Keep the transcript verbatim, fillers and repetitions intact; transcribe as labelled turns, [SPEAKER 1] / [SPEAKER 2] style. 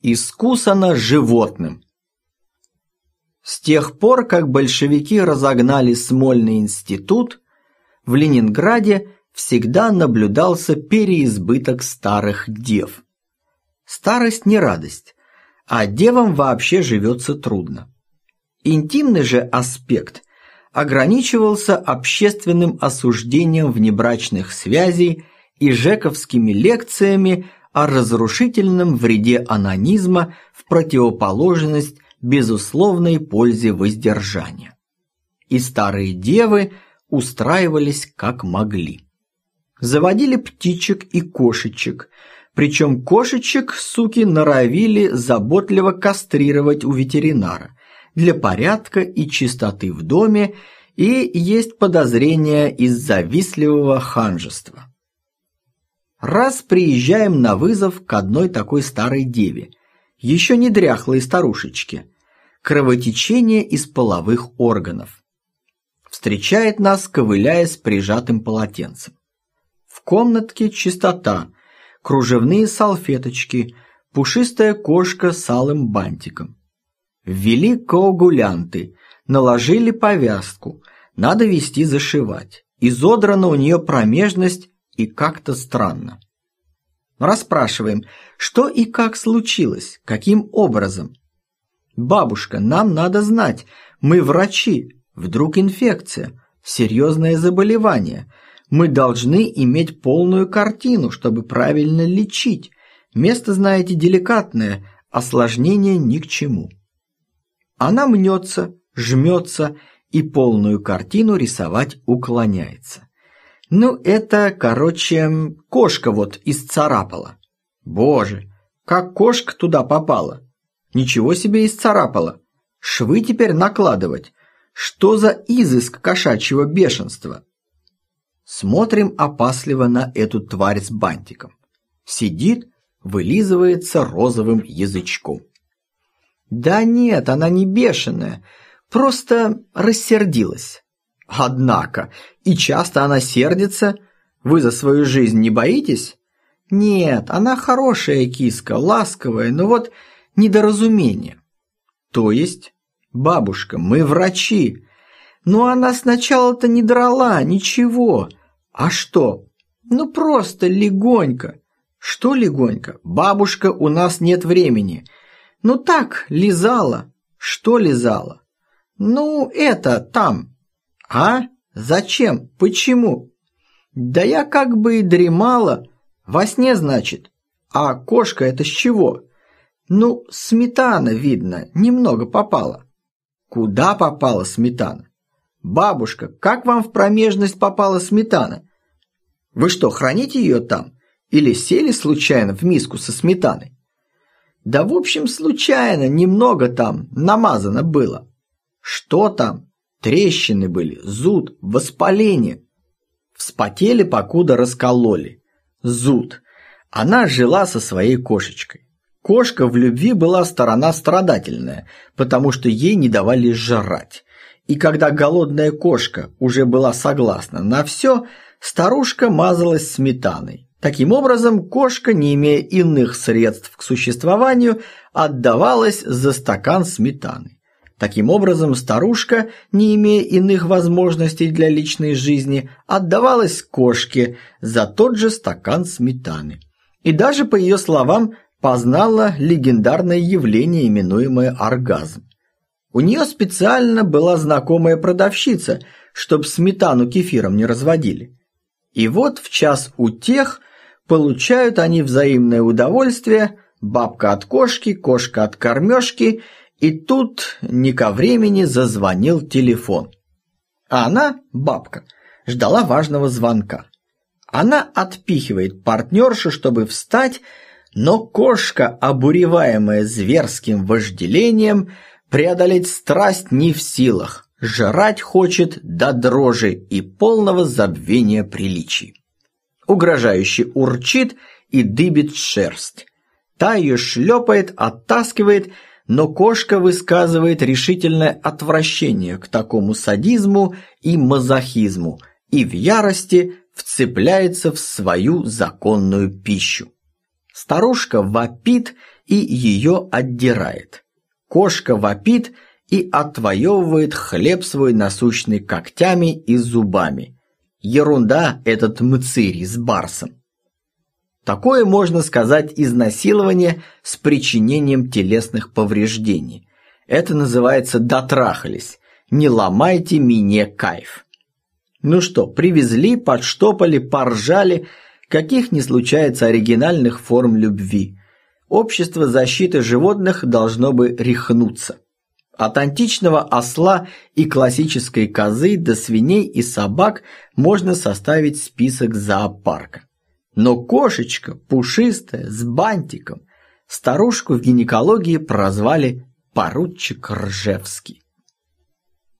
[SPEAKER 1] искусано животным. С тех пор, как большевики разогнали Смольный институт, в Ленинграде всегда наблюдался переизбыток старых дев. Старость не радость, а девам вообще живется трудно. Интимный же аспект ограничивался общественным осуждением внебрачных связей и жековскими лекциями о разрушительном вреде онанизма в противоположность безусловной пользе воздержания. И старые девы устраивались как могли. Заводили птичек и кошечек, причем кошечек, суки, норовили заботливо кастрировать у ветеринара для порядка и чистоты в доме, и есть подозрения из завистливого ханжества. Раз приезжаем на вызов к одной такой старой деве, еще не дряхлой старушечке, кровотечение из половых органов. Встречает нас, ковыляя с прижатым полотенцем. В комнатке чистота, кружевные салфеточки, пушистая кошка с алым бантиком. Ввели коагулянты, наложили повязку, надо вести зашивать. Изодрана у нее промежность и как-то странно. Расспрашиваем, что и как случилось, каким образом. «Бабушка, нам надо знать, мы врачи, вдруг инфекция, серьезное заболевание. Мы должны иметь полную картину, чтобы правильно лечить. Место, знаете, деликатное, осложнения ни к чему». Она мнется, жмется и полную картину рисовать уклоняется. Ну, это, короче, кошка вот исцарапала. Боже, как кошка туда попала? Ничего себе исцарапала. Швы теперь накладывать. Что за изыск кошачьего бешенства? Смотрим опасливо на эту тварь с бантиком. Сидит, вылизывается розовым язычком. Да нет, она не бешеная, просто рассердилась. Однако, и часто она сердится. Вы за свою жизнь не боитесь? Нет, она хорошая киска, ласковая, но вот недоразумение. То есть, бабушка, мы врачи. Но она сначала-то не драла, ничего. А что? Ну просто легонько. Что легонько? Бабушка, у нас нет времени. Ну так, лизала. Что лизала? Ну, это там. А? Зачем? Почему? Да я как бы и дремала. Во сне, значит. А кошка это с чего? Ну, сметана, видно, немного попала. Куда попала сметана? Бабушка, как вам в промежность попала сметана? Вы что, храните ее там? Или сели случайно в миску со сметаной? Да в общем случайно, немного там намазано было. Что там? Трещины были, зуд, воспаление. Вспотели, покуда раскололи. Зуд. Она жила со своей кошечкой. Кошка в любви была сторона страдательная, потому что ей не давали жрать. И когда голодная кошка уже была согласна на все, старушка мазалась сметаной. Таким образом, кошка, не имея иных средств к существованию, отдавалась за стакан сметаны. Таким образом, старушка, не имея иных возможностей для личной жизни, отдавалась кошке за тот же стакан сметаны. И даже, по ее словам, познала легендарное явление, именуемое оргазм. У нее специально была знакомая продавщица, чтоб сметану кефиром не разводили. И вот в час утех получают они взаимное удовольствие, бабка от кошки, кошка от кормежки, и тут не ко времени зазвонил телефон. А она, бабка, ждала важного звонка. Она отпихивает партнершу, чтобы встать, но кошка, обуреваемая зверским вожделением, преодолеть страсть не в силах, жрать хочет до дрожи и полного забвения приличий. Угрожающе урчит и дыбит шерсть. Та ее шлепает, оттаскивает, но кошка высказывает решительное отвращение к такому садизму и мазохизму и в ярости вцепляется в свою законную пищу. Старушка вопит и ее отдирает. Кошка вопит и отвоевывает хлеб свой насущный когтями и зубами. Ерунда этот мцырь с барсом. Такое можно сказать изнасилование с причинением телесных повреждений. Это называется дотрахались. Не ломайте мне кайф. Ну что, привезли, подштопали, поржали. Каких не случается оригинальных форм любви. Общество защиты животных должно бы рехнуться. От античного осла и классической козы до свиней и собак можно составить список зоопарка. Но кошечка, пушистая, с бантиком, старушку в гинекологии прозвали поручик Ржевский.